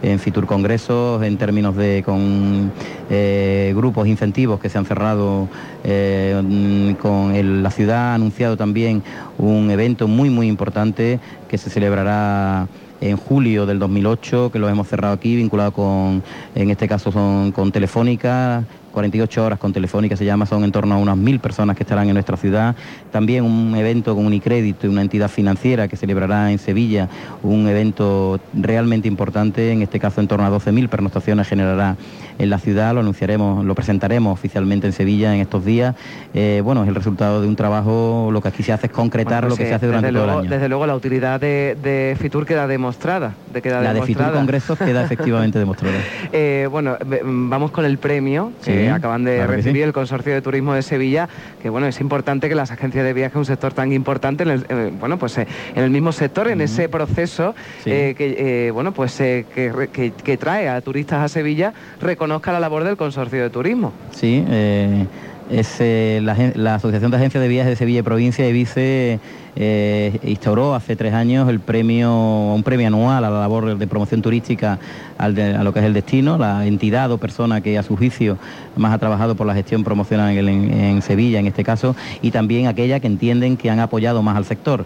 en Fitur Congresos, en términos de con grupos incentivos que se han cerrado la ciudad ha anunciado también un evento muy importante que se celebrará en julio del 2008, que lo hemos cerrado aquí, vinculado en este caso con Telefónica, 48 horas con Telefónica se llama, son en torno a unas 1000 personas que estarán en nuestra ciudad. También un evento con Unicrédito y una entidad financiera que celebrará en Sevilla, un evento realmente importante, en este caso en torno a 12.000 pernoctaciones generará en la ciudad, lo anunciaremos, lo presentaremos oficialmente en Sevilla en estos días. Es el resultado de un trabajo, lo que aquí se hace es concretar lo que se hace durante todo el año. Desde luego la utilidad de Fitur queda demostrada. La de Fitur Congresos queda efectivamente demostrada. Vamos con el premio que acaban de recibir el Consorcio de Turismo de Sevilla, que es importante que las agencias de viaje, un sector tan importante, en el mismo sector, en ese proceso que trae a turistas a Sevilla, reconozca la labor del Consorcio de Turismo. Sí, la Asociación de Agencias de Viajes de Sevilla y Provincia, EVICE, instauró hace 3 años un premio anual a la labor de promoción turística a lo que es el destino, la entidad o persona que a su juicio más ha trabajado por la gestión promocional en Sevilla en este caso, y también aquella que entienden que han apoyado más al sector.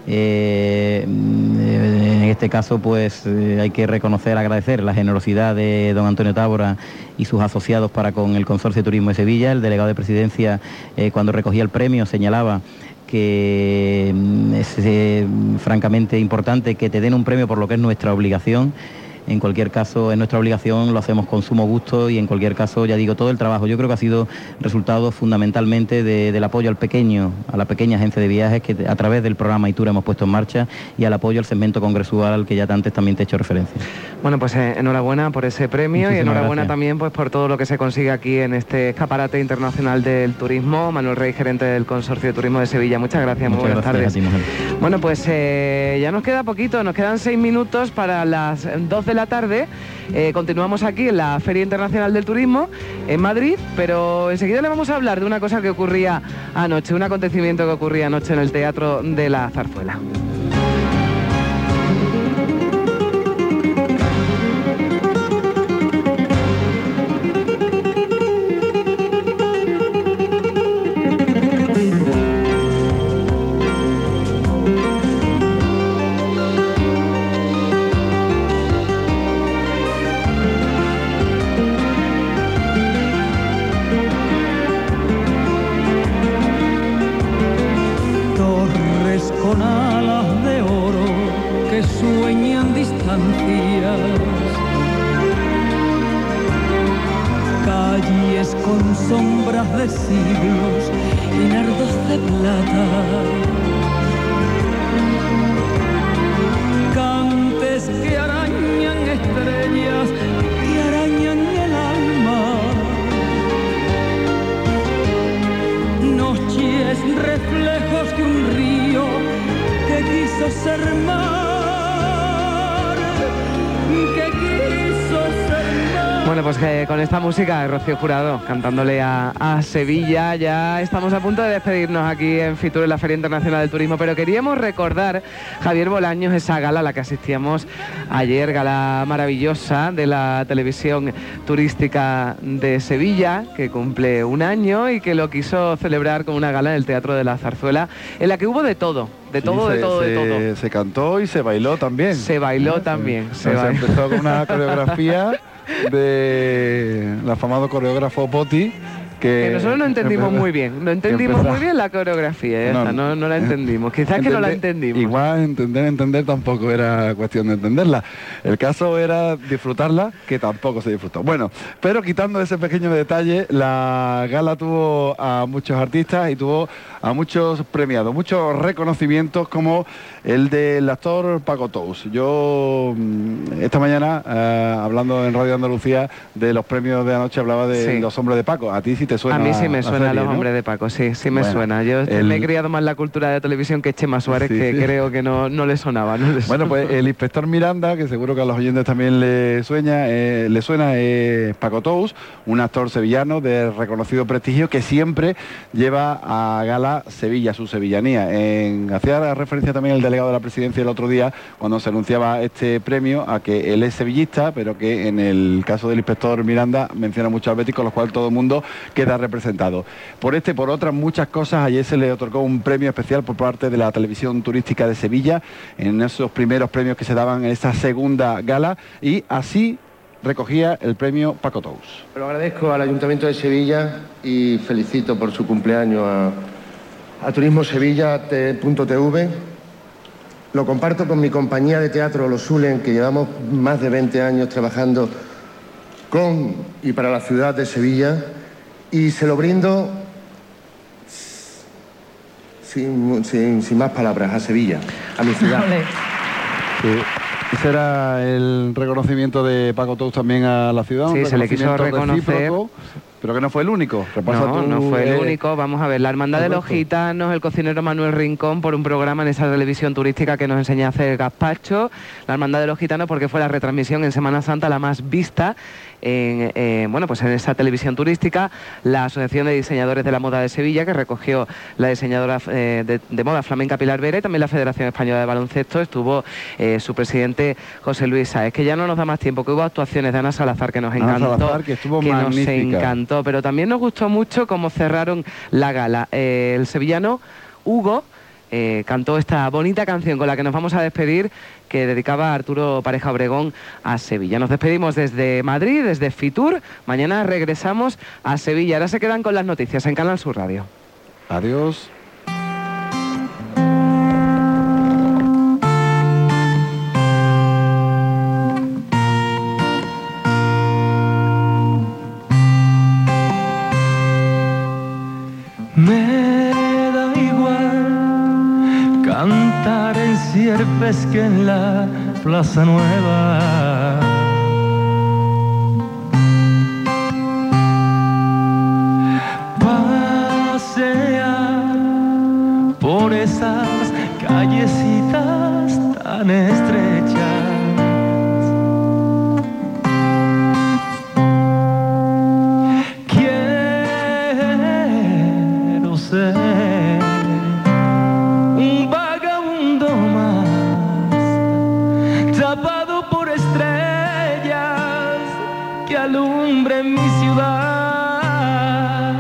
En este caso hay que agradecer la generosidad de don Antonio Tábora y sus asociados para con el Consorcio de Turismo de Sevilla. El delegado de Presidencia, cuando recogía el premio, señalaba que es francamente importante que te den un premio por lo que es nuestra obligación. En cualquier caso, es nuestra obligación, lo hacemos con sumo gusto y en cualquier caso, ya digo, todo el trabajo, yo creo que ha sido resultado fundamentalmente del apoyo a la pequeña agencia de viajes que a través del programa Itura hemos puesto en marcha, y al apoyo al segmento congresual al que ya antes también te he hecho referencia. Enhorabuena por ese premio. Muchísimas y enhorabuena gracias también por todo lo que se consigue aquí en este escaparate internacional del turismo. Manuel Rey, gerente del Consorcio de Turismo de Sevilla, muchas gracias, muy buenas tardes. Ya nos queda poquito, nos quedan 6 minutos para las 2 de la tarde. Continuamos aquí en la Feria Internacional del Turismo en Madrid, pero enseguida le vamos a hablar de una cosa que ocurría anoche, un acontecimiento que ocurría anoche en el Teatro de la Zarzuela. De siglos y nardos de plata, cantes que arañan estrellas, que arañan el alma, noches reflejos de un río que quiso ser mar, que quiso ser mar. Con esta música de Rocío Jurado cantándole a Sevilla, ya estamos a punto de despedirnos aquí en Fitur, en la Feria Internacional del Turismo, pero queríamos recordar, Javier Bolaños, esa gala a la que asistíamos ayer, gala maravillosa de la televisión turística de Sevilla, que cumple 1 año y que lo quiso celebrar con una gala en el Teatro de la Zarzuela, en la que hubo de todo. De todo. Se cantó y se bailó también. Se empezó con una coreografía de el afamado coreógrafo Poti, que nosotros no entendimos muy bien. No entendimos muy bien la coreografía, no la entendimos. Quizás que no la entendimos. Igual entender tampoco era cuestión de entenderla. El caso era disfrutarla, que tampoco se disfrutó. Bueno, pero quitando ese pequeño detalle, la gala tuvo a muchos artistas y tuvo a muchos premiados, muchos reconocimientos, como el del actor Paco Tous. Yo esta mañana, hablando en Radio Andalucía de los premios de anoche, hablaba de los hombres de Paco. A ti sí te suena. A mí sí me suena Los Hombres de Paco, sí me suena. Yo me he criado más la cultura de televisión que Chema Suárez, creo que no le sonaba. Bueno, pues el inspector Miranda, que seguro que a los oyentes también le suena, es Paco Tous, un actor sevillano de reconocido prestigio que siempre lleva a gala Sevilla, su sevillanía. Hacía referencia también el delegado de la presidencia el otro día, cuando se anunciaba este premio, a que él es sevillista, pero que en el caso del inspector Miranda menciona mucho al Betis, con lo cual todo el mundo queda representado. Por otras muchas cosas, ayer se le otorgó un premio especial por parte de la Televisión Turística de Sevilla, en esos primeros premios que se daban en esa segunda gala, y así recogía el premio Paco Tous. Lo agradezco al Ayuntamiento de Sevilla y felicito por su cumpleaños a Turismo Sevilla .tv. Lo comparto con mi compañía de teatro Los Zulen, que llevamos más de 20 años trabajando con y para la ciudad de Sevilla, y se lo brindo sin más palabras a Sevilla, a mi ciudad. Ese era el reconocimiento de Paco Tous también a la ciudad. Sí, se le quiso reconocer. Pero que no fue el único. No fue el único. Vamos a ver, la Hermandad de los Gitanos, el cocinero Manuel Rincón, por un programa en esa televisión turística que nos enseña a hacer gazpacho. La Hermandad de los Gitanos, porque fue la retransmisión en Semana Santa la más vista en esa televisión turística. La Asociación de Diseñadores de la Moda de Sevilla, que recogió la diseñadora de moda flamenca Pilar Vera, y también la Federación Española de Baloncesto. Estuvo su presidente José Luis Sáez, que ya no nos da más tiempo, que hubo actuaciones de Ana Salazar que nos encantó, que estuvo que magnífica. Nos encantó, pero también nos gustó mucho cómo cerraron la gala. El sevillano Hugo cantó esta bonita canción con la que nos vamos a despedir, que dedicaba a Arturo Pareja Obregón a Sevilla. Nos despedimos desde Madrid, desde Fitur. Mañana regresamos a Sevilla. Ahora se quedan con las noticias en Canal Sur Radio. Adiós. Me da igual cantar en Sierpes que en la Plaza Nueva. Pasear por esas callecitas tan estrechas. Un vagabundo más, tapado por estrellas que alumbren mi ciudad.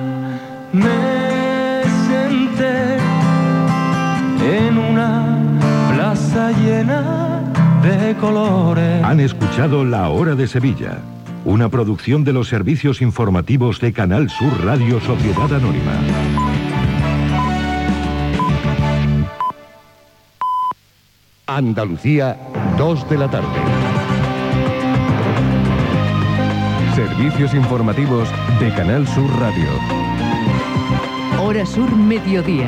Me senté en una plaza llena de colores. Han escuchado La Hora de Sevilla, una producción de los servicios informativos de Canal Sur Radio Sociedad Anónima. Andalucía, 2 de la tarde. Servicios informativos de Canal Sur Radio. Hora Sur Mediodía.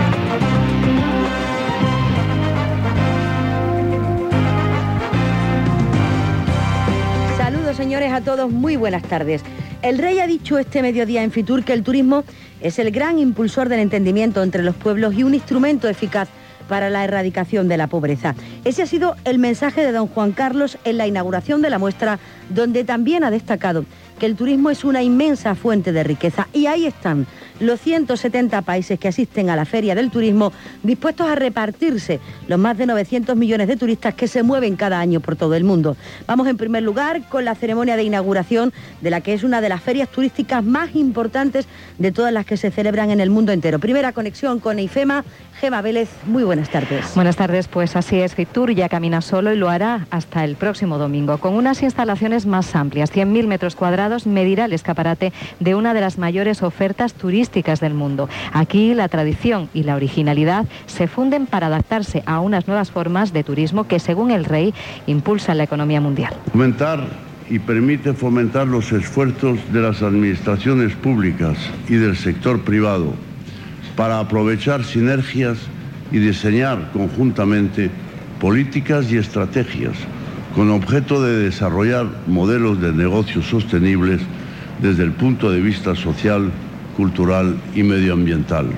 Saludos, señores, a todos, muy buenas tardes. El rey ha dicho este mediodía en Fitur que el turismo es el gran impulsor del entendimiento entre los pueblos y un instrumento eficaz para la erradicación de la pobreza. Ese ha sido el mensaje de don Juan Carlos en la inauguración de la muestra, donde también ha destacado que el turismo es una inmensa fuente de riqueza. Y ahí están los 170 países que asisten a la Feria del Turismo, dispuestos a repartirse los más de 900 millones de turistas que se mueven cada año por todo el mundo. Vamos en primer lugar con la ceremonia de inauguración de la que es una de las ferias turísticas más importantes de todas las que se celebran en el mundo entero. Primera conexión con IFEMA. Gema Vélez, muy buenas tardes. Buenas tardes, pues así es, Fitur ya camina solo y lo hará hasta el próximo domingo, con unas instalaciones más amplias, 100.000 metros cuadrados, medirá el escaparate de una de las mayores ofertas turísticas del mundo. Aquí la tradición y la originalidad se funden para adaptarse a unas nuevas formas de turismo que, según el rey, impulsan la economía mundial. Fomentar y permite fomentar los esfuerzos de las administraciones públicas y del sector privado para aprovechar sinergias y diseñar conjuntamente políticas y estrategias con objeto de desarrollar modelos de negocios sostenibles desde el punto de vista social, cultural y medioambiental.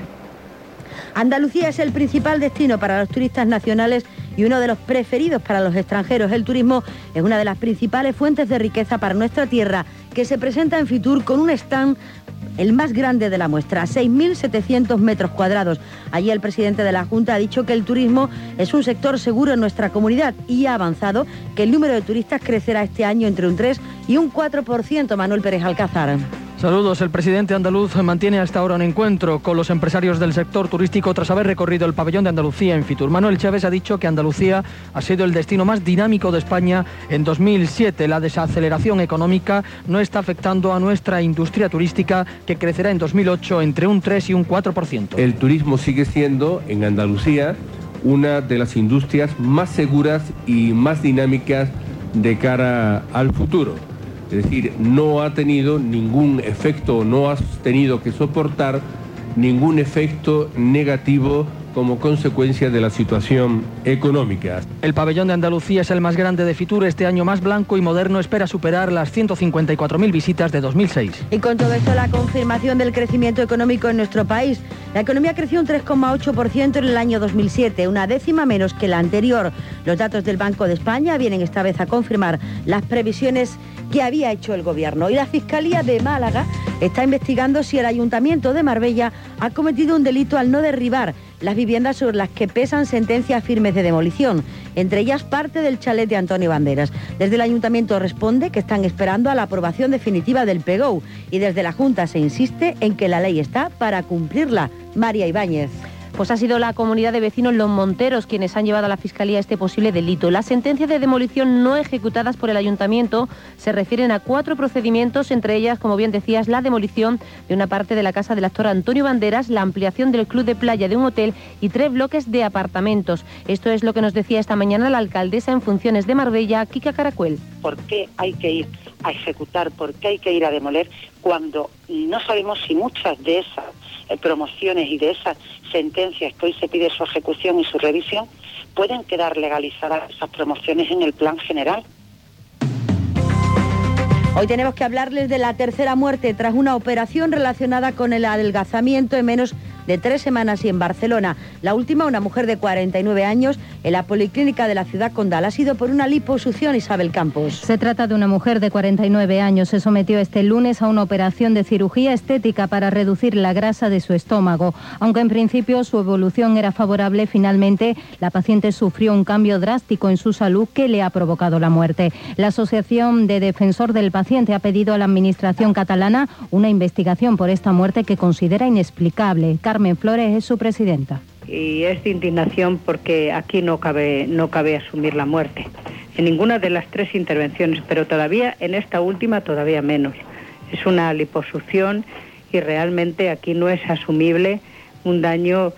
Andalucía es el principal destino para los turistas nacionales y uno de los preferidos para los extranjeros. El turismo es una de las principales fuentes de riqueza para nuestra tierra, que se presenta en Fitur con un stand, el más grande de la muestra, 6.700 metros cuadrados. Allí el presidente de la Junta ha dicho que el turismo es un sector seguro en nuestra comunidad y ha avanzado que el número de turistas crecerá este año entre un 3 y un 4%. Manuel Pérez Alcázar. Saludos. El presidente andaluz mantiene hasta ahora un encuentro con los empresarios del sector turístico tras haber recorrido el pabellón de Andalucía en Fitur. Manuel Chávez ha dicho que Andalucía ha sido el destino más dinámico de España en 2007. La desaceleración económica no está afectando a nuestra industria turística, que crecerá en 2008 entre un 3 y un 4%. El turismo sigue siendo en Andalucía una de las industrias más seguras y más dinámicas de cara al futuro. Es decir, no ha tenido ningún efecto, no ha tenido que soportar ningún efecto negativo como consecuencia de la situación económica. El pabellón de Andalucía es el más grande de Fitur. Este año más blanco y moderno espera superar las 154.000 visitas de 2006. Y con todo esto, la confirmación del crecimiento económico en nuestro país. La economía creció un 3,8% en el año 2007, una décima menos que la anterior. Los datos del Banco de España vienen esta vez a confirmar las previsiones que había hecho el Gobierno. Y la Fiscalía de Málaga está investigando si el Ayuntamiento de Marbella ha cometido un delito al no derribar las viviendas sobre las que pesan sentencias firmes de demolición, entre ellas parte del chalet de Antonio Banderas. Desde el Ayuntamiento responde que están esperando a la aprobación definitiva del PGOU y desde la Junta se insiste en que la ley está para cumplirla. María Ibáñez. Pues ha sido la comunidad de vecinos Los Monteros quienes han llevado a la Fiscalía este posible delito. Las sentencias de demolición no ejecutadas por el Ayuntamiento se refieren a 4 procedimientos, entre ellas, como bien decías, la demolición de una parte de la casa del actor Antonio Banderas, la ampliación del club de playa de un hotel y 3 bloques de apartamentos. Esto es lo que nos decía esta mañana la alcaldesa en funciones de Marbella, Kika Caracuel. ¿Por qué hay que ir a ejecutar, por qué hay que ir a demoler cuando no sabemos si muchas de esas promociones y de esas sentencias que hoy se pide su ejecución y su revisión pueden quedar legalizadas esas promociones en el plan general? Hoy tenemos que hablarles de la tercera muerte tras una operación relacionada con el adelgazamiento en menos de 3 semanas y en Barcelona. La última, una mujer de 49 años, en la Policlínica de la Ciudad Condal. Ha sido por una liposucción. Isabel Campos. Se trata de una mujer de 49 años. Se sometió este lunes a una operación de cirugía estética para reducir la grasa de su estómago. Aunque en principio su evolución era favorable, finalmente la paciente sufrió un cambio drástico en su salud que le ha provocado la muerte. La Asociación de Defensor del Paciente ha pedido a la Administración catalana una investigación por esta muerte que considera inexplicable. Carmen Flores es su presidenta. Y es de indignación porque aquí no cabe asumir la muerte. En ninguna de las 3 intervenciones, pero todavía en esta última todavía menos. Es una liposucción y realmente aquí no es asumible un daño,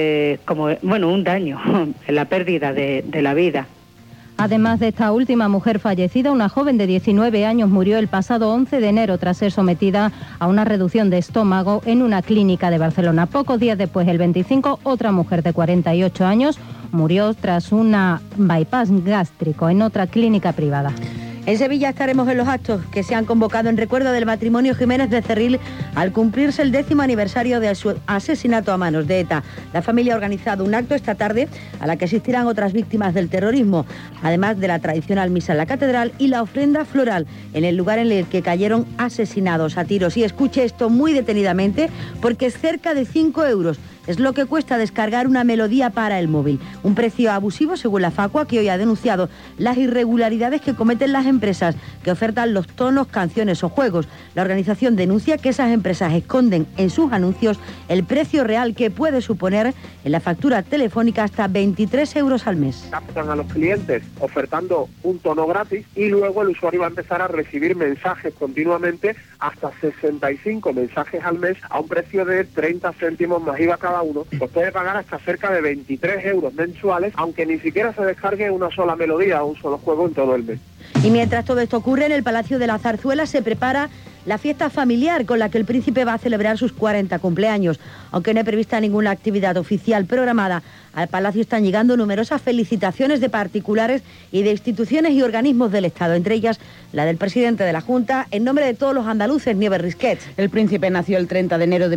la pérdida de la vida. Además de esta última mujer fallecida, una joven de 19 años murió el pasado 11 de enero tras ser sometida a una reducción de estómago en una clínica de Barcelona. Pocos días después, el 25, otra mujer de 48 años murió tras una bypass gástrico en otra clínica privada. En Sevilla estaremos en los actos que se han convocado en recuerdo del matrimonio Jiménez Becerril al cumplirse el 10º aniversario de su asesinato a manos de ETA. La familia ha organizado un acto esta tarde a la que asistirán otras víctimas del terrorismo, además de la tradicional misa en la catedral y la ofrenda floral en el lugar en el que cayeron asesinados a tiros. Y escuche esto muy detenidamente porque es cerca de 5 euros. Es lo que cuesta descargar una melodía para el móvil. Un precio abusivo según la Facua, que hoy ha denunciado las irregularidades que cometen las empresas que ofertan los tonos, canciones o juegos. La organización denuncia que esas empresas esconden en sus anuncios el precio real que puede suponer en la factura telefónica hasta 23 euros al mes. Captan a los clientes ofertando un tono gratis y luego el usuario va a empezar a recibir mensajes continuamente, hasta 65 mensajes al mes a un precio de 30 céntimos más IVA cada uno. Pues puede pagar hasta cerca de 23 euros mensuales, aunque ni siquiera se descargue una sola melodía o un solo juego en todo el mes. Y mientras todo esto ocurre, en el Palacio de la Zarzuela se prepara la fiesta familiar con la que el príncipe va a celebrar sus 40 cumpleaños. Aunque no hay prevista ninguna actividad oficial programada, al Palacio están llegando numerosas felicitaciones de particulares y de instituciones y organismos del Estado, entre ellas la del presidente de la Junta, en nombre de todos los andaluces, Nieves Risquet. El príncipe nació el 30 de enero de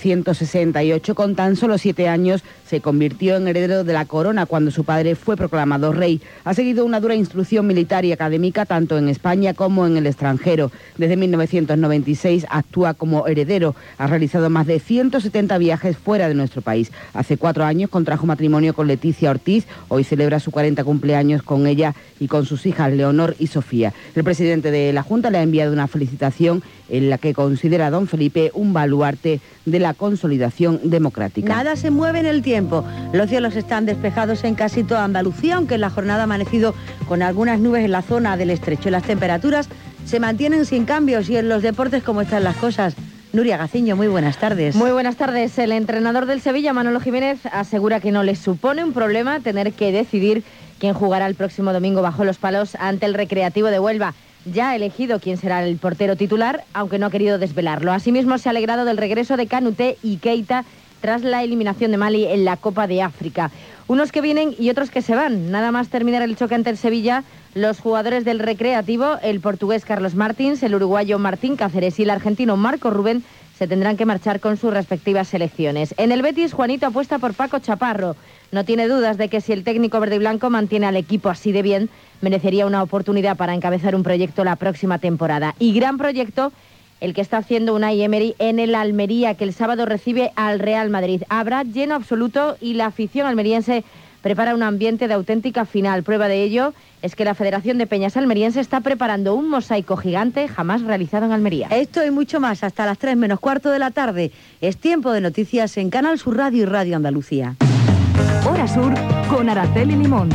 1968. Con tan solo 7 años se convirtió en heredero de la corona cuando su padre fue proclamado rey. Ha seguido una dura instrucción militar y académica tanto en España como en el extranjero. Desde 1996 actúa como heredero. Ha realizado más de 170 viajes fuera de nuestro país. Hace 4 años contrajo matrimonio con Leticia Ortiz. Hoy celebra su 40 cumpleaños con ella y con sus hijas Leonor y Sofía. El presidente de la Junta le ha enviado una felicitación en la que considera a don Felipe un baluarte de la consolidación democrática. Nada se mueve en el tiempo. Los cielos están despejados en casi toda Andalucía, aunque en la jornada ha amanecido con algunas nubes en la zona del estrecho. Las temperaturas se mantienen sin cambios. Y en los deportes, ¿cómo están las cosas? Nuria Gaciño, muy buenas tardes. Muy buenas tardes. El entrenador del Sevilla, Manolo Jiménez, asegura que no le supone un problema tener que decidir quién jugará el próximo domingo bajo los palos ante el Recreativo de Huelva. Ya ha elegido quién será el portero titular, aunque no ha querido desvelarlo. Asimismo, se ha alegrado del regreso de Canuté y Keita tras la eliminación de Mali en la Copa de África. Unos que vienen y otros que se van. Nada más terminar el choque ante el Sevilla, los jugadores del Recreativo, el portugués Carlos Martins, el uruguayo Martín Cáceres y el argentino Marco Rubén, se tendrán que marchar con sus respectivas selecciones. En el Betis, Juanito apuesta por Paco Chaparro. No tiene dudas de que si el técnico verde y blanco mantiene al equipo así de bien, merecería una oportunidad para encabezar un proyecto la próxima temporada. Y gran proyecto el que está haciendo Unai Emery en el Almería, que el sábado recibe al Real Madrid. Habrá lleno absoluto y la afición almeriense prepara un ambiente de auténtica final. Prueba de ello es que la Federación de Peñas Almeriense está preparando un mosaico gigante jamás realizado en Almería. Esto y mucho más hasta las 3 menos cuarto de la tarde. Es tiempo de noticias en Canal Sur Radio y Radio Andalucía. Hora Sur con Araceli Limón.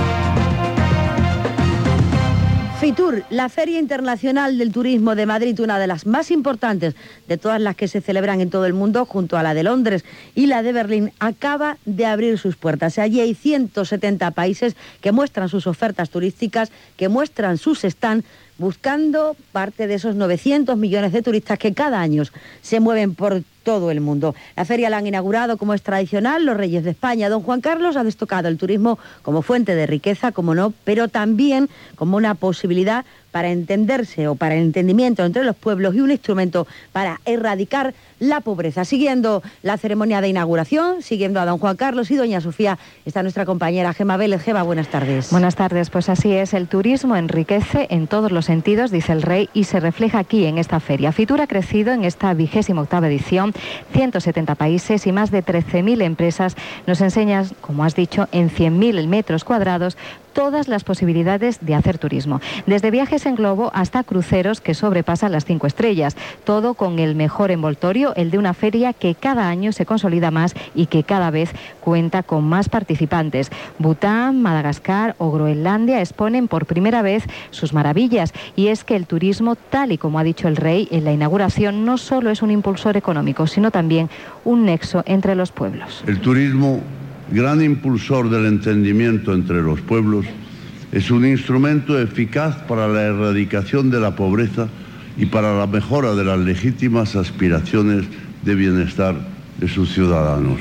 Fitur, la Feria Internacional del Turismo de Madrid, una de las más importantes de todas las que se celebran en todo el mundo, junto a la de Londres y la de Berlín, acaba de abrir sus puertas. Allí hay 170 países que muestran sus ofertas turísticas, que muestran sus stands, buscando parte de esos 900 millones de turistas que cada año se mueven por todo el mundo. La feria la han inaugurado, como es tradicional, los reyes de España. Don Juan Carlos ha destacado el turismo como fuente de riqueza, como no, pero también como una posibilidad para entenderse o para el entendimiento entre los pueblos y un instrumento para erradicar la pobreza. Siguiendo la ceremonia de inauguración, siguiendo a don Juan Carlos y doña Sofía, está nuestra compañera Gema Vélez. Gema, buenas tardes. Buenas tardes, pues así es, el turismo enriquece en todos los sentidos, dice el rey, y se refleja aquí en esta feria. Fitur ha crecido en esta 28ª edición, 170 países y más de 13.000 empresas nos enseñan, como has dicho, en 100.000 metros cuadrados, todas las posibilidades de hacer turismo. Desde viajes en globo hasta cruceros que sobrepasan las 5 estrellas. Todo con el mejor envoltorio, el de una feria que cada año se consolida más y que cada vez cuenta con más participantes. Bután, Madagascar o Groenlandia exponen por primera vez sus maravillas. Y es que el turismo, tal y como ha dicho el rey en la inauguración, no solo es un impulsor económico, sino también un nexo entre los pueblos. El turismo, gran impulsor del entendimiento entre los pueblos, es un instrumento eficaz para la erradicación de la pobreza y para la mejora de las legítimas aspiraciones de bienestar de sus ciudadanos.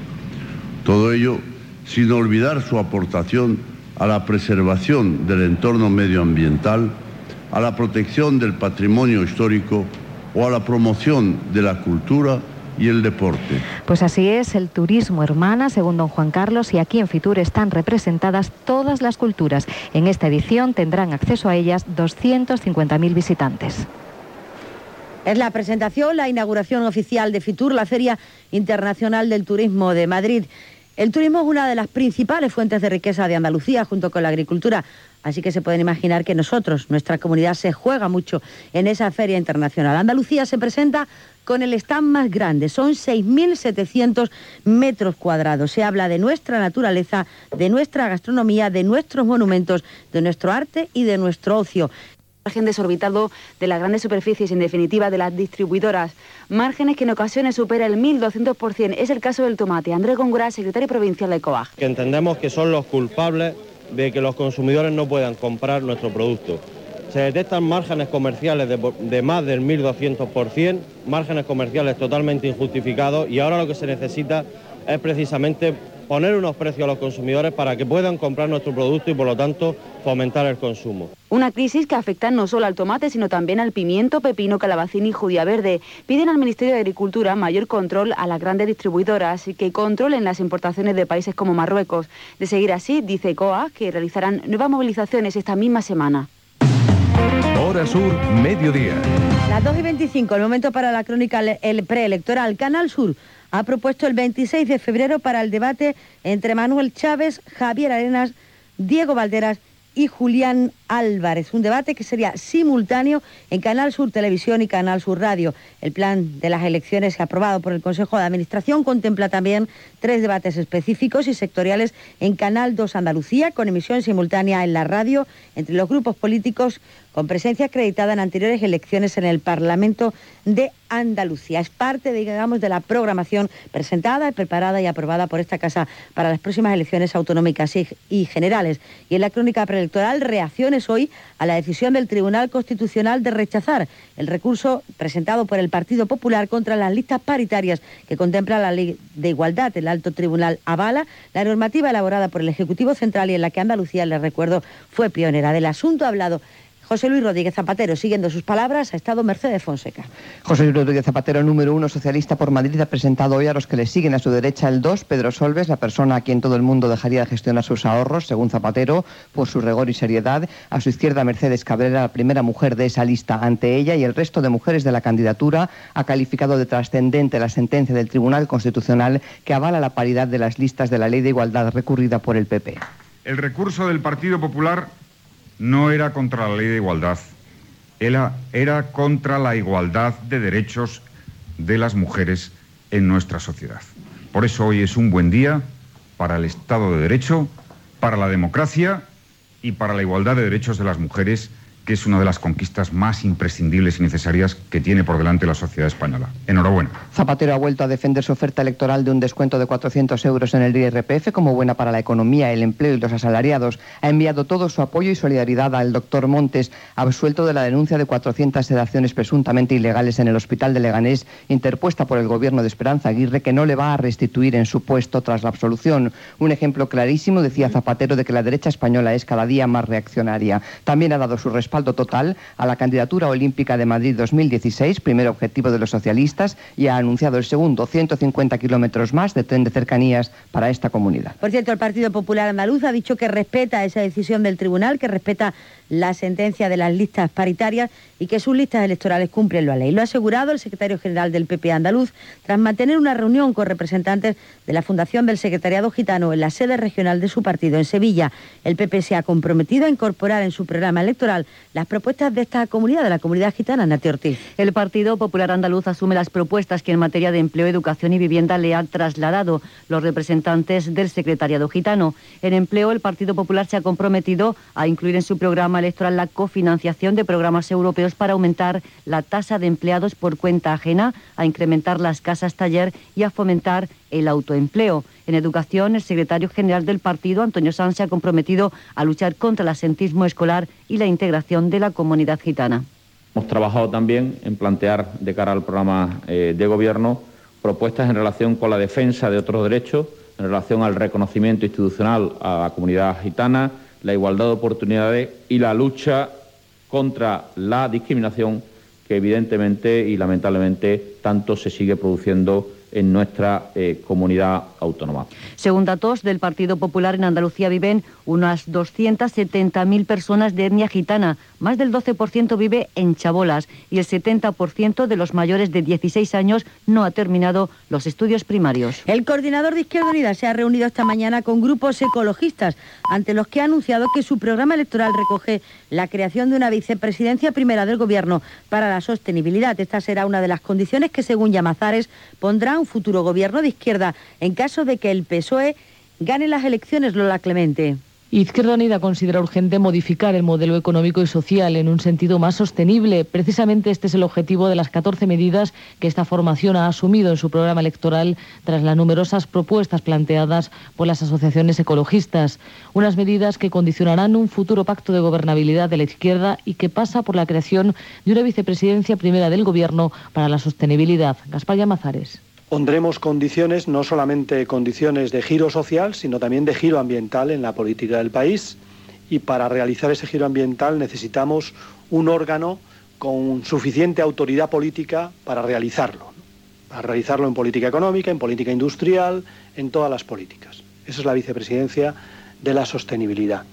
Todo ello sin olvidar su aportación a la preservación del entorno medioambiental, a la protección del patrimonio histórico o a la promoción de la cultura y el deporte. Pues así es, el turismo hermana, según don Juan Carlos, y aquí en Fitur están representadas todas las culturas. En esta edición tendrán acceso a ellas 250.000 visitantes. Es la presentación, la inauguración oficial de Fitur, la Feria Internacional del Turismo de Madrid. El turismo es una de las principales fuentes de riqueza de Andalucía, junto con la agricultura. Así que se pueden imaginar que nosotros, nuestra comunidad, se juega mucho en esa feria internacional. Andalucía se presenta con el stand más grande, son 6.700 metros cuadrados. Se habla de nuestra naturaleza, de nuestra gastronomía, de nuestros monumentos, de nuestro arte y de nuestro ocio. Margen desorbitado de las grandes superficies, en definitiva de las distribuidoras, márgenes que en ocasiones supera el 1.200%. Es el caso del tomate. Andrés Góngora, secretario provincial de COAG. Que entendemos que son los culpables de que los consumidores no puedan comprar nuestro producto. se detectan márgenes comerciales de más del 1.200%, márgenes comerciales totalmente injustificados, y ahora lo que se necesita es precisamente poner unos precios a los consumidores para que puedan comprar nuestro producto y por lo tanto fomentar el consumo. Una crisis que afecta no solo al tomate, sino también al pimiento, pepino, calabacín y judía verde. Piden al Ministerio de Agricultura mayor control a las grandes distribuidoras y que controlen las importaciones de países como Marruecos. De seguir así, dice COA, que realizarán nuevas movilizaciones esta misma semana. Hora Sur, mediodía. Las 2:25, el momento para la crónica preelectoral. Canal Sur ha propuesto el 26 de febrero para el debate entre Manuel Chávez, Javier Arenas, Diego Valderas y Julián Álvarez. Un debate que sería simultáneo en Canal Sur Televisión y Canal Sur Radio. El plan de las elecciones aprobado por el Consejo de Administración contempla también 3 debates específicos y sectoriales en Canal 2 Andalucía, con emisión simultánea en la radio entre los grupos políticos con presencia acreditada en anteriores elecciones en el Parlamento de Andalucía. Es parte, digamos, de la programación presentada, preparada y aprobada por esta Casa para las próximas elecciones autonómicas y generales. Y en la crónica preelectoral, reacciones hoy a la decisión del Tribunal Constitucional de rechazar el recurso presentado por el Partido Popular contra las listas paritarias que contempla la Ley de Igualdad. El Alto Tribunal avala la normativa elaborada por el Ejecutivo Central y en la que Andalucía, les recuerdo, fue pionera. Del asunto ha hablado José Luis Rodríguez Zapatero. Siguiendo sus palabras, ha estado Mercedes Fonseca. José Luis Rodríguez Zapatero, número 1 socialista por Madrid, ha presentado hoy a los que le siguen a su derecha el 2, Pedro Solbes, la persona a quien todo el mundo dejaría de gestionar sus ahorros, según Zapatero, por su rigor y seriedad. A su izquierda, Mercedes Cabrera, la primera mujer de esa lista. Ante ella y el resto de mujeres de la candidatura, ha calificado de trascendente la sentencia del Tribunal Constitucional que avala la paridad de las listas de la Ley de Igualdad recurrida por el PP. El recurso del Partido Popular no era contra la Ley de Igualdad, era contra la igualdad de derechos de las mujeres en nuestra sociedad. Por eso hoy es un buen día para el Estado de Derecho, para la democracia y para la igualdad de derechos de las mujeres, que es una de las conquistas más imprescindibles y necesarias que tiene por delante la sociedad española. Enhorabuena. Zapatero ha vuelto a defender su oferta electoral de un descuento de 400 euros en el IRPF como buena para la economía, el empleo y los asalariados. Ha enviado todo su apoyo y solidaridad al doctor Montes, absuelto de la denuncia de 400 sedaciones presuntamente ilegales en el hospital de Leganés, interpuesta por el gobierno de Esperanza Aguirre, que no le va a restituir en su puesto tras la absolución. Un ejemplo clarísimo, decía Zapatero, de que la derecha española es cada día más reaccionaria. También ha dado su respaldo total a la candidatura olímpica de Madrid 2016, primer objetivo de los socialistas, y ha anunciado el segundo, 150 kilómetros más de tren de cercanías para esta comunidad. Por cierto, el Partido Popular Andaluz ha dicho que respeta esa decisión del tribunal, que respeta la sentencia de las listas paritarias y que sus listas electorales cumplen la ley. Lo ha asegurado el secretario general del PP andaluz tras mantener una reunión con representantes de la Fundación del Secretariado Gitano en la sede regional de su partido en Sevilla. El PP se ha comprometido a incorporar en su programa electoral las propuestas de esta comunidad, de la comunidad gitana. Nati Ortiz. El Partido Popular Andaluz asume las propuestas que en materia de empleo, educación y vivienda le han trasladado los representantes del Secretariado Gitano. En empleo, el Partido Popular se ha comprometido a incluir en su programa electoral la cofinanciación de programas europeos para aumentar la tasa de empleados por cuenta ajena, a incrementar las casas taller y a fomentar el autoempleo. En educación, el secretario general del partido, Antonio Sanz, se ha comprometido a luchar contra el absentismo escolar y la integración de la comunidad gitana. Hemos trabajado también en plantear, de cara al programa de gobierno, propuestas en relación con la defensa de otros derechos, en relación al reconocimiento institucional a la comunidad gitana, la igualdad de oportunidades y la lucha contra la discriminación que evidentemente y lamentablemente tanto se sigue produciendo en nuestra comunidad autónoma. Según datos del Partido Popular, en Andalucía viven unas 270.000 personas de etnia gitana. Más del 12% vive en chabolas y el 70% de los mayores de 16 años no ha terminado los estudios primarios. El coordinador de Izquierda Unida se ha reunido esta mañana con grupos ecologistas, ante los que ha anunciado que su programa electoral recoge la creación de una vicepresidencia primera del Gobierno para la sostenibilidad. Esta será una de las condiciones que, según Llamazares, pondrá un futuro gobierno de izquierda en caso de que el PSOE gane las elecciones. Lola Clemente. Izquierda Unida considera urgente modificar el modelo económico y social en un sentido más sostenible. Precisamente este es el objetivo de las 14 medidas que esta formación ha asumido en su programa electoral tras las numerosas propuestas planteadas por las asociaciones ecologistas. Unas medidas que condicionarán un futuro pacto de gobernabilidad de la izquierda y que pasa por la creación de una vicepresidencia primera del Gobierno para la sostenibilidad. Gaspar Llamazares. Pondremos condiciones, no solamente condiciones de giro social, sino también de giro ambiental en la política del país. Y para realizar ese giro ambiental necesitamos un órgano con suficiente autoridad política para realizarlo en política económica, en política industrial, en todas las políticas. Esa es la vicepresidencia de la sostenibilidad.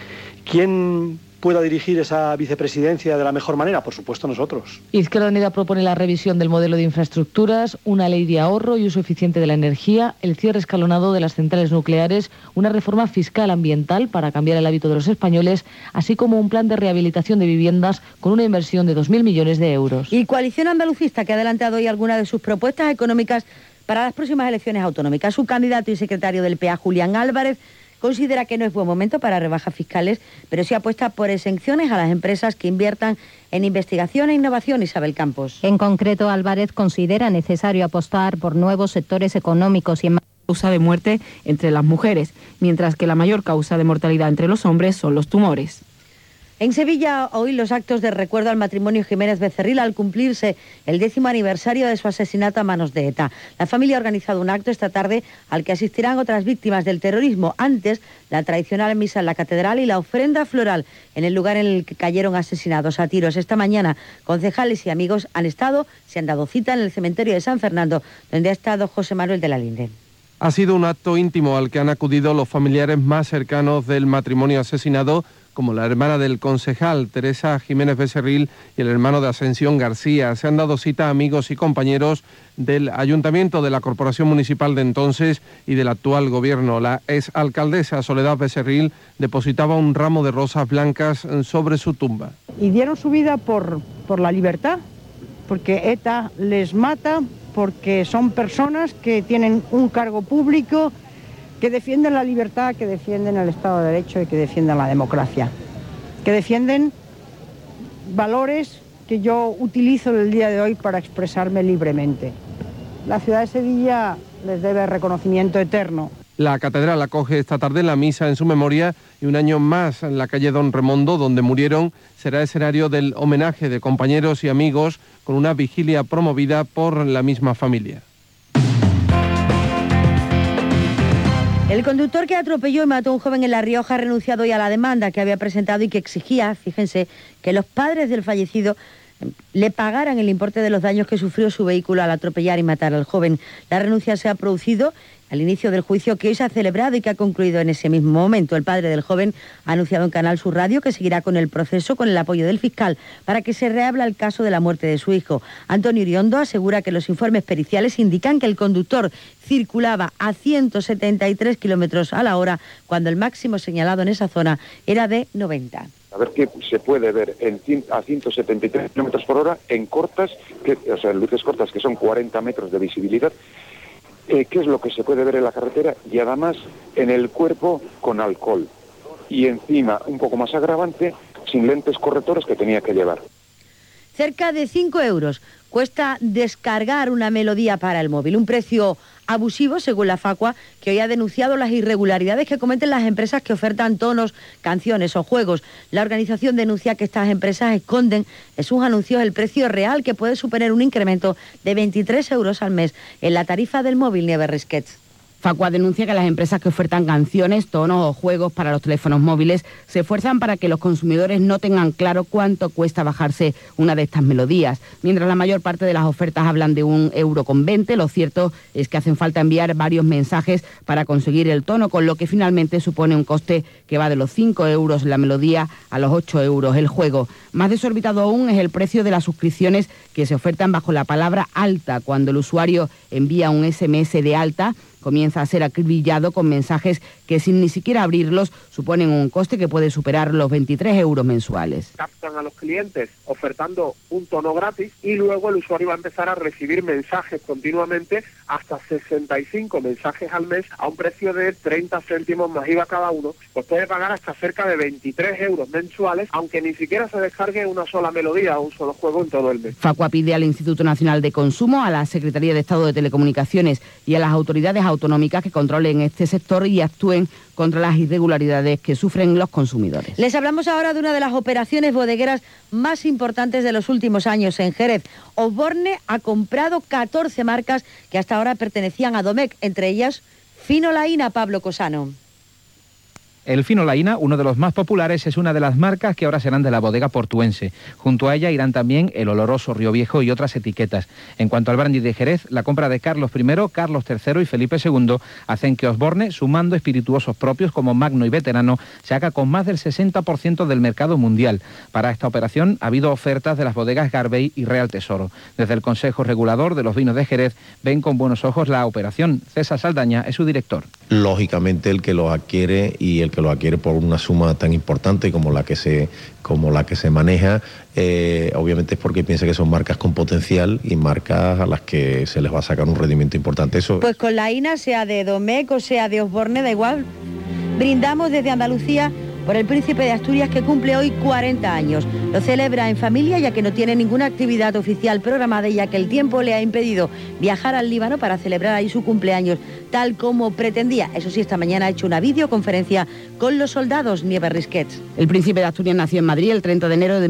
¿Quién pueda dirigir esa vicepresidencia de la mejor manera? Por supuesto, nosotros. Izquierda Unida propone la revisión del modelo de infraestructuras, una ley de ahorro y uso eficiente de la energía, el cierre escalonado de las centrales nucleares, una reforma fiscal ambiental para cambiar el hábito de los españoles, así como un plan de rehabilitación de viviendas con una inversión de 2.000 millones de euros. Y Coalición Andalucista, que ha adelantado hoy algunas de sus propuestas económicas para las próximas elecciones autonómicas. Su candidato y secretario del PA, Julián Álvarez, considera que no es buen momento para rebajas fiscales, pero sí apuesta por exenciones a las empresas que inviertan en investigación e innovación. Isabel Campos. En concreto, Álvarez considera necesario apostar por nuevos sectores económicos y en causa de muerte entre las mujeres, mientras que la mayor causa de mortalidad entre los hombres son los tumores. En Sevilla, hoy los actos de recuerdo al matrimonio Jiménez Becerril al cumplirse el 10º aniversario de su asesinato a manos de ETA. La familia ha organizado un acto esta tarde al que asistirán otras víctimas del terrorismo. Antes, la tradicional misa en la catedral y la ofrenda floral en el lugar en el que cayeron asesinados a tiros. Esta mañana, concejales y amigos se han dado cita en el cementerio de San Fernando, donde ha estado José Manuel de la Linde. Ha sido un acto íntimo al que han acudido los familiares más cercanos del matrimonio asesinado, como la hermana del concejal, Teresa Jiménez Becerril, y el hermano de Ascensión García. Se han dado cita a amigos y compañeros del ayuntamiento, de la corporación municipal de entonces y del actual gobierno. La exalcaldesa Soledad Becerril depositaba un ramo de rosas blancas sobre su tumba. Y dieron su vida por la libertad, porque ETA les mata, porque son personas que tienen un cargo público, que defienden la libertad, que defienden el Estado de Derecho y que defienden la democracia, que defienden valores que yo utilizo el día de hoy para expresarme libremente. La ciudad de Sevilla les debe reconocimiento eterno. La catedral acoge esta tarde la misa en su memoria y un año más en la calle Don Remondo, donde murieron, será escenario del homenaje de compañeros y amigos con una vigilia promovida por la misma familia. El conductor que atropelló y mató a un joven en La Rioja ha renunciado hoy a la demanda que había presentado y que exigía, fíjense, que los padres del fallecido le pagaran el importe de los daños que sufrió su vehículo al atropellar y matar al joven. La renuncia se ha producido al inicio del juicio que hoy se ha celebrado y que ha concluido en ese mismo momento. El padre del joven ha anunciado en Canal Sur Radio que seguirá con el proceso con el apoyo del fiscal para que se reabra el caso de la muerte de su hijo. Antonio Iriondo asegura que los informes periciales indican que el conductor circulaba a 173 kilómetros a la hora cuando el máximo señalado en esa zona era de 90. A ver qué se puede ver a 173 kilómetros por hora en cortas, luces cortas que son 40 metros de visibilidad. ¿Qué es lo que se puede ver en la carretera? Y además en el cuerpo con alcohol. Y encima, un poco más agravante, sin lentes correctores que tenía que llevar. Cerca de 5 euros cuesta descargar una melodía para el móvil, un precio abusivo según la Facua, que hoy ha denunciado las irregularidades que cometen las empresas que ofertan tonos, canciones o juegos. La organización denuncia que estas empresas esconden en sus anuncios el precio real, que puede suponer un incremento de 23 euros al mes en la tarifa del móvil. Nieves Risquets. Facua denuncia que las empresas que ofertan canciones, tonos o juegos para los teléfonos móviles se esfuerzan para que los consumidores no tengan claro cuánto cuesta bajarse una de estas melodías. Mientras la mayor parte de las ofertas hablan de 1,20 €, lo cierto es que hacen falta enviar varios mensajes para conseguir el tono, con lo que finalmente supone un coste que va de los 5 euros la melodía a los 8 euros el juego. Más desorbitado aún es el precio de las suscripciones que se ofertan bajo la palabra alta. Cuando el usuario envía un SMS de alta, comienza a ser acribillado con mensajes que sin ni siquiera abrirlos suponen un coste que puede superar los 23 euros mensuales. Captan a los clientes ofertando un tono gratis y luego el usuario va a empezar a recibir mensajes continuamente, hasta 65 mensajes al mes a un precio de 30 céntimos más IVA cada uno. Pues puede pagar hasta cerca de 23 euros mensuales, aunque ni siquiera se descargue una sola melodía o un solo juego en todo el mes. Facua pide al Instituto Nacional de Consumo, a la Secretaría de Estado de Telecomunicaciones y a las autoridades autonómicas que controlen este sector y actúen contra las irregularidades que sufren los consumidores. Les hablamos ahora de una de las operaciones bodegueras más importantes de los últimos años en Jerez. Osborne ha comprado 14 marcas que hasta ahora pertenecían a Domecq, entre ellas Fino Laína, Pablo Cosano. El Fino Laína, uno de los más populares, es una de las marcas que ahora serán de la bodega portuense. Junto a ella irán también el oloroso Río Viejo y otras etiquetas. En cuanto al brandy de Jerez, la compra de Carlos I, Carlos III y Felipe II hacen que Osborne, sumando espirituosos propios como Magno y Veterano, se haga con más del 60% del mercado mundial. Para esta operación ha habido ofertas de las bodegas Garbey y Real Tesoro. Desde el Consejo Regulador de los Vinos de Jerez ven con buenos ojos la operación. César Saldaña es su director. Lógicamente el que los adquiere y el que lo adquiere por una suma tan importante como la que se maneja, obviamente es porque piensa que son marcas con potencial y marcas a las que se les va a sacar un rendimiento importante. Eso. Pues con Laína, sea de Domecq o sea de Osborne, da igual. Brindamos desde Andalucía por el Príncipe de Asturias, que cumple hoy 40 años. Lo celebra en familia, ya que no tiene ninguna actividad oficial programada y ya que el tiempo le ha impedido viajar al Líbano para celebrar ahí su cumpleaños, tal como pretendía. Eso sí, esta mañana ha hecho una videoconferencia con los soldados. Nieves Risquets. El Príncipe de Asturias nació en Madrid el 30 de enero de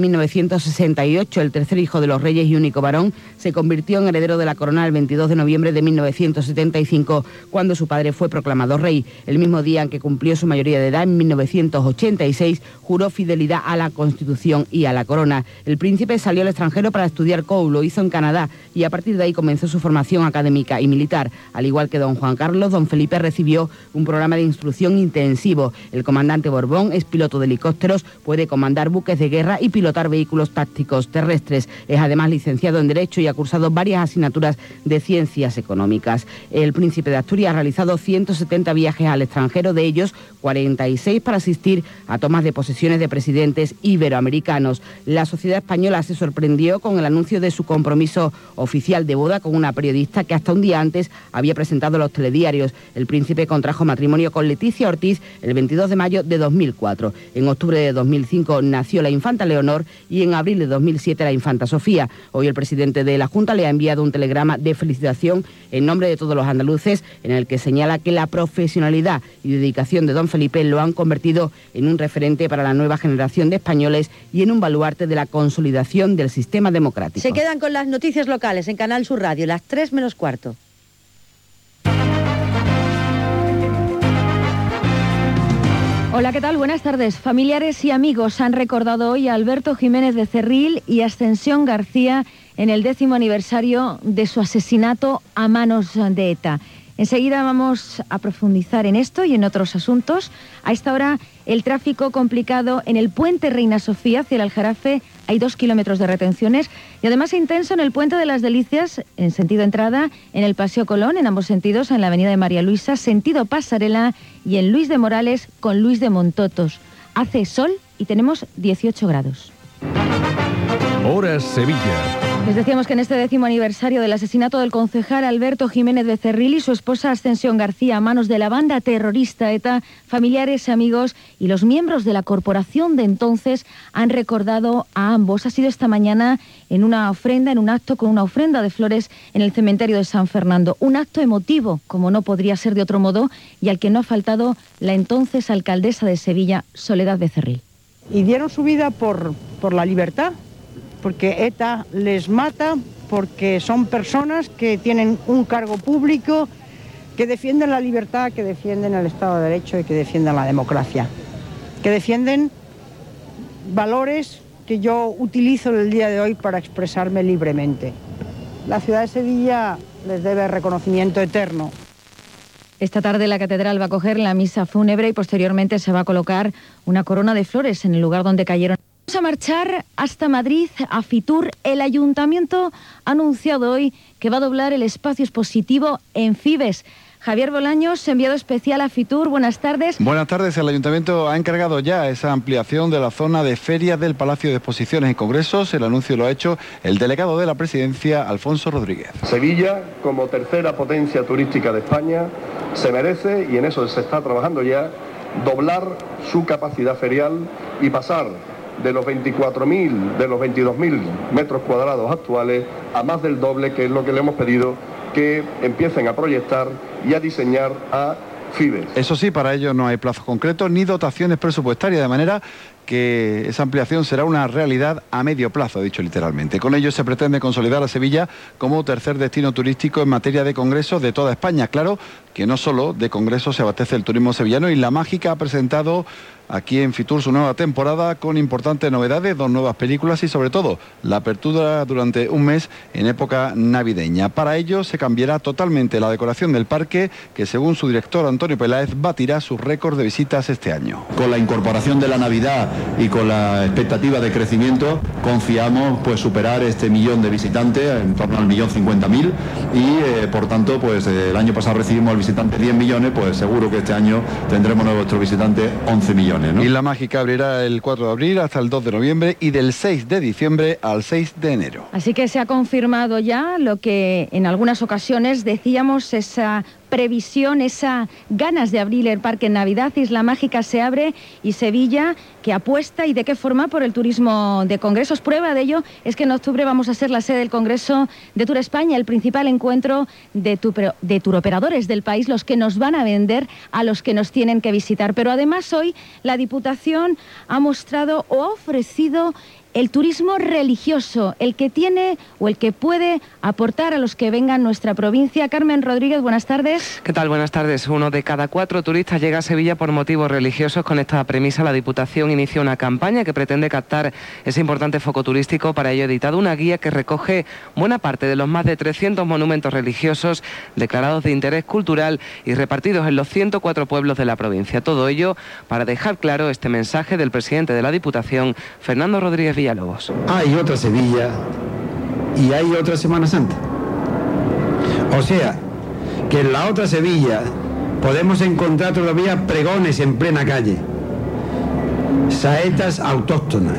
1968. El tercer hijo de los reyes y único varón, se convirtió en heredero de la corona el 22 de noviembre de 1975, cuando su padre fue proclamado rey. El mismo día en que cumplió su mayoría de edad, en 1986, juró fidelidad a la Constitución y a la corona. El príncipe salió al extranjero para estudiar COU, lo hizo en Canadá y a partir de ahí comenzó su formación académica y militar. Al igual que don Juan Carlos, don Felipe recibió un programa de instrucción intensivo. El comandante Borbón es piloto de helicópteros, puede comandar buques de guerra y pilotar vehículos tácticos terrestres. Es además licenciado en Derecho y ha cursado varias asignaturas de Ciencias Económicas. El príncipe de Asturias ha realizado 170 viajes al extranjero, de ellos 46 para asistir a tomas de posesiones de presidentes iberoamericanos. La sociedad española se sorprendió con el anuncio de su compromiso oficial de boda con una periodista que hasta un día antes había presentado los telediarios. El príncipe contrajo matrimonio con Leticia Ortiz el 22 de mayo de 2004. En octubre de 2005 nació la infanta Leonor y en abril de 2007 la infanta Sofía. Hoy el presidente de la Junta le ha enviado un telegrama de felicitación en nombre de todos los andaluces, en el que señala que la profesionalidad y dedicación de don Felipe lo han convertido en un referente para la nueva generación de españoles y en un baluarte de la consolidación del sistema democrático. Se quedan con las noticias locales en Canal Sur Radio, las 3 menos cuarto. Hola, ¿qué tal? Buenas tardes. Familiares y amigos han recordado hoy a Alberto Jiménez de Cerril y Ascensión García en el 10º aniversario de su asesinato a manos de ETA. Enseguida vamos a profundizar en esto y en otros asuntos. A esta hora, el tráfico complicado en el puente Reina Sofía hacia el Aljarafe. Hay 2 kilómetros de retenciones y además intenso en el puente de las Delicias, en sentido entrada, en el Paseo Colón, en ambos sentidos, en la avenida de María Luisa, sentido Pasarela, y en Luis de Morales con Luis de Montotos. Hace sol y tenemos 18 grados. Hora Sevilla. Les decíamos que en este 10º aniversario del asesinato del concejal Alberto Jiménez de Cerril y su esposa Ascensión García a manos de la banda terrorista ETA, familiares, amigos y los miembros de la corporación de entonces han recordado a ambos. Ha sido esta mañana en una ofrenda, en un acto con una ofrenda de flores en el cementerio de San Fernando. Un acto emotivo, como no podría ser de otro modo, y al que no ha faltado la entonces alcaldesa de Sevilla, Soledad Becerril. Y dieron su vida por la libertad, porque ETA les mata, porque son personas que tienen un cargo público, que defienden la libertad, que defienden el Estado de Derecho y que defienden la democracia, que defienden valores que yo utilizo en el día de hoy para expresarme libremente. La ciudad de Sevilla les debe reconocimiento eterno. Esta tarde la catedral va a acoger la misa fúnebre y posteriormente se va a colocar una corona de flores en el lugar donde cayeron. Vamos a marchar hasta Madrid, a Fitur. El ayuntamiento ha anunciado hoy que va a doblar el espacio expositivo en Fibes. Javier Bolaños, enviado especial a Fitur, buenas tardes. Buenas tardes, el Ayuntamiento ha encargado ya esa ampliación de la zona de ferias del Palacio de Exposiciones y Congresos. El anuncio lo ha hecho el delegado de la Presidencia, Alfonso Rodríguez. Sevilla, como tercera potencia turística de España, se merece, y en eso se está trabajando ya, doblar su capacidad ferial y pasar de los 24.000, de los 22.000 metros cuadrados actuales a más del doble, que es lo que le hemos pedido que empiecen a proyectar y a diseñar a FIBES. Eso sí, para ello no hay plazo concreto ni dotaciones presupuestarias, de manera que esa ampliación será una realidad a medio plazo, dicho literalmente. Con ello se pretende consolidar a Sevilla como tercer destino turístico en materia de congresos de toda España. Claro que no solo de congresos se abastece el turismo sevillano, y La Mágica ha presentado aquí en Fitur su nueva temporada con importantes novedades, 2 nuevas películas y sobre todo la apertura durante un mes en época navideña. Para ello se cambiará totalmente la decoración del parque, que según su director Antonio Peláez batirá sus récords de visitas este año. Con la incorporación de la Navidad y con la expectativa de crecimiento, confiamos pues superar este 1 millón de visitantes, en torno al 1.050.000, y por tanto pues el año pasado recibimos al visitante 10 millones, pues seguro que este año tendremos a nuestro visitante 11 millones. ¿No? Y La Mágica abrirá el 4 de abril hasta el 2 de noviembre y del 6 de diciembre al 6 de enero. Así que se ha confirmado ya lo que en algunas ocasiones decíamos, esa previsión, esas ganas de abrir el parque en Navidad. Isla Mágica se abre y Sevilla, que apuesta, y de qué forma, por el turismo de congresos. Prueba de ello es que en octubre vamos a ser la sede del Congreso de Tour España, el principal encuentro de turoperadores del país, los que nos van a vender a los que nos tienen que visitar. Pero además hoy la Diputación ha mostrado o ha ofrecido el turismo religioso, el que tiene o el que puede aportar a los que vengan a nuestra provincia. Carmen Rodríguez, buenas tardes. ¿Qué tal? Buenas tardes. 1 de cada 4 turistas llega a Sevilla por motivos religiosos. Con esta premisa, la Diputación inicia una campaña que pretende captar ese importante foco turístico. Para ello ha editado una guía que recoge buena parte de los más de 300 monumentos religiosos declarados de interés cultural y repartidos en los 104 pueblos de la provincia. Todo ello para dejar claro este mensaje del presidente de la Diputación, Fernando Rodríguez Villalobos. Hay otra Sevilla y hay otra Semana Santa. O sea, que en la otra Sevilla podemos encontrar todavía pregones en plena calle, saetas autóctonas,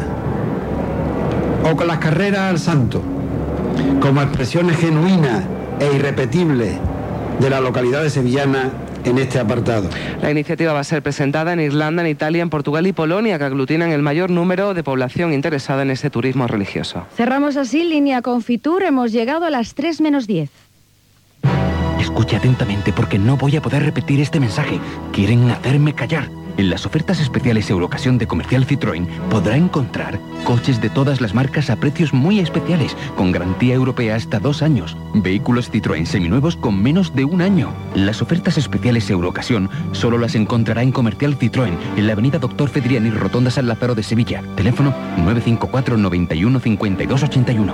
o con las carreras al santo, como expresiones genuinas e irrepetibles de la localidad de sevillana en este apartado. La iniciativa va a ser presentada en Irlanda, en Italia, en Portugal y Polonia, que aglutinan el mayor número de población interesada en ese turismo religioso. Cerramos así línea con Fitur. Hemos llegado a las 3 menos 10. Escuche atentamente, porque no voy a poder repetir este mensaje. Quieren hacerme callar. En las ofertas especiales Eurocasión de Comercial Citroën podrá encontrar coches de todas las marcas a precios muy especiales, con garantía europea hasta 2 años. Vehículos Citroën seminuevos con menos de 1 año. Las ofertas especiales Eurocasión solo las encontrará en Comercial Citroën, en la avenida Doctor Fedriani, Rotonda San Lázaro de Sevilla. Teléfono 954 91 52 81.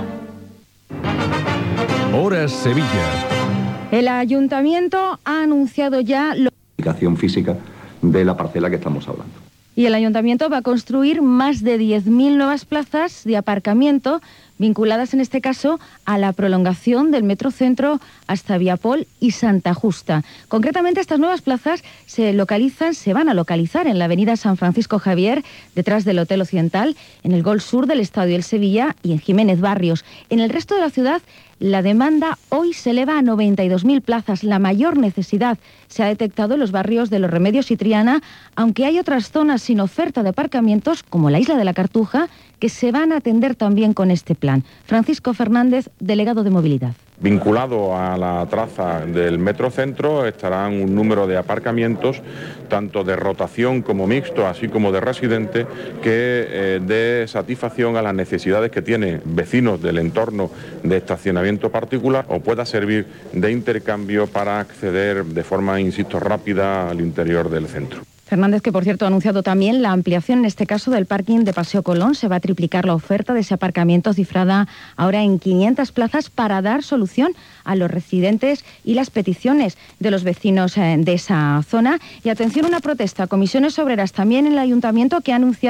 Horas Sevilla. El Ayuntamiento ha anunciado ya la ubicación física de la parcela que estamos hablando. Y el Ayuntamiento va a construir más de 10.000 nuevas plazas de aparcamiento, vinculadas en este caso a la prolongación del Metrocentro hasta Viapol y Santa Justa. Concretamente, estas nuevas plazas se van a localizar en la avenida San Francisco Javier, detrás del Hotel Occidental, en el Gol Sur del Estadio El Sevilla y en Jiménez Barrios. En el resto de la ciudad, la demanda hoy se eleva a 92.000 plazas. La mayor necesidad se ha detectado en los barrios de Los Remedios y Triana, aunque hay otras zonas sin oferta de aparcamientos, como la Isla de la Cartuja, que se van a atender también con este plan. Francisco Fernández, delegado de Movilidad. Vinculado a la traza del Metrocentro estarán un número de aparcamientos, tanto de rotación como mixto, así como de residente, que dé satisfacción a las necesidades que tienen vecinos del entorno de estacionamiento particular, o pueda servir de intercambio para acceder de forma, insisto, rápida al interior del centro. Fernández, que por cierto ha anunciado también la ampliación, en este caso, del parking de Paseo Colón. Se va a triplicar la oferta de ese aparcamiento, cifrada ahora en 500 plazas, para dar solución a los residentes y las peticiones de los vecinos de esa zona. Y atención, una protesta. Comisiones Obreras también en el Ayuntamiento, que ha anunciado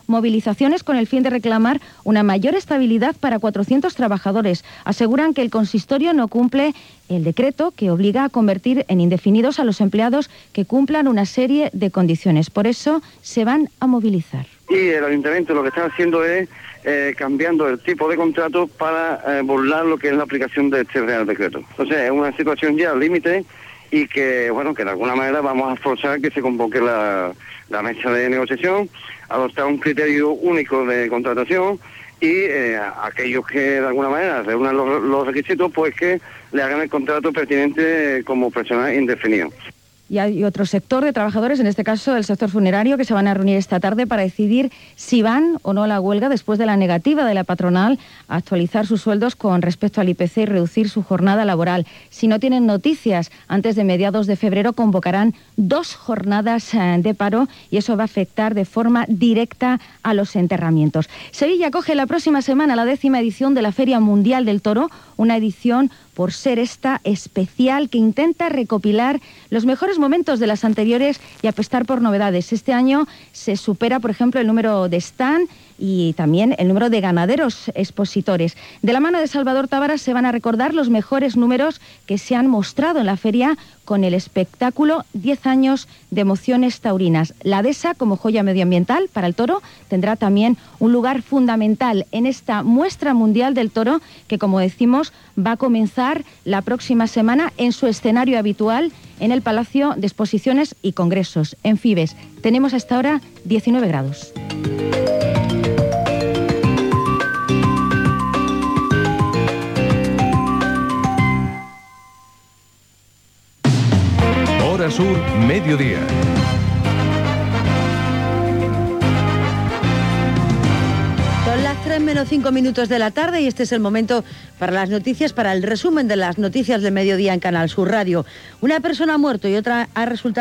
movilizaciones con el fin de reclamar una mayor estabilidad para 400 trabajadores. Aseguran que el consistorio no cumple el decreto que obliga a convertir en indefinidos a los empleados que cumplan una serie de condiciones. Por eso se van a movilizar. Y el ayuntamiento lo que está haciendo es cambiando el tipo de contrato para burlar lo que es la aplicación de este Real Decreto. Entonces es una situación ya al límite y que, bueno, que de alguna manera vamos a forzar que se convoque la mesa de negociación, adoptar un criterio único de contratación y aquellos que de alguna manera reúnan los requisitos, pues que le hagan el contrato pertinente como personal indefinido. Y hay otro sector de trabajadores, en este caso el sector funerario, que se van a reunir esta tarde para decidir si van o no a la huelga después de la negativa de la patronal a actualizar sus sueldos con respecto al IPC y reducir su jornada laboral. Si no tienen noticias, antes de mediados de febrero convocarán 2 jornadas de paro y eso va a afectar de forma directa a los enterramientos. Sevilla acoge la próxima semana la 10ª edición de la Feria Mundial del Toro, una edición por ser esta especial que intenta recopilar los mejores momentos de las anteriores y apostar por novedades. Este año se supera, por ejemplo, el número de stand y también el número de ganaderos expositores. De la mano de Salvador Tábaras se van a recordar los mejores números que se han mostrado en la feria con el espectáculo 10 años de emociones taurinas. La dehesa, como joya medioambiental para el toro, tendrá también un lugar fundamental en esta muestra mundial del toro que, como decimos, va a comenzar la próxima semana en su escenario habitual en el Palacio de Exposiciones y Congresos, en Fibes. Tenemos hasta ahora 19 grados. Hora Sur, mediodía. Son las 3 menos 5 minutos de la tarde y este es el momento para las noticias, para el resumen de las noticias del mediodía en Canal Sur Radio. Una persona ha muerto y otra ha resultado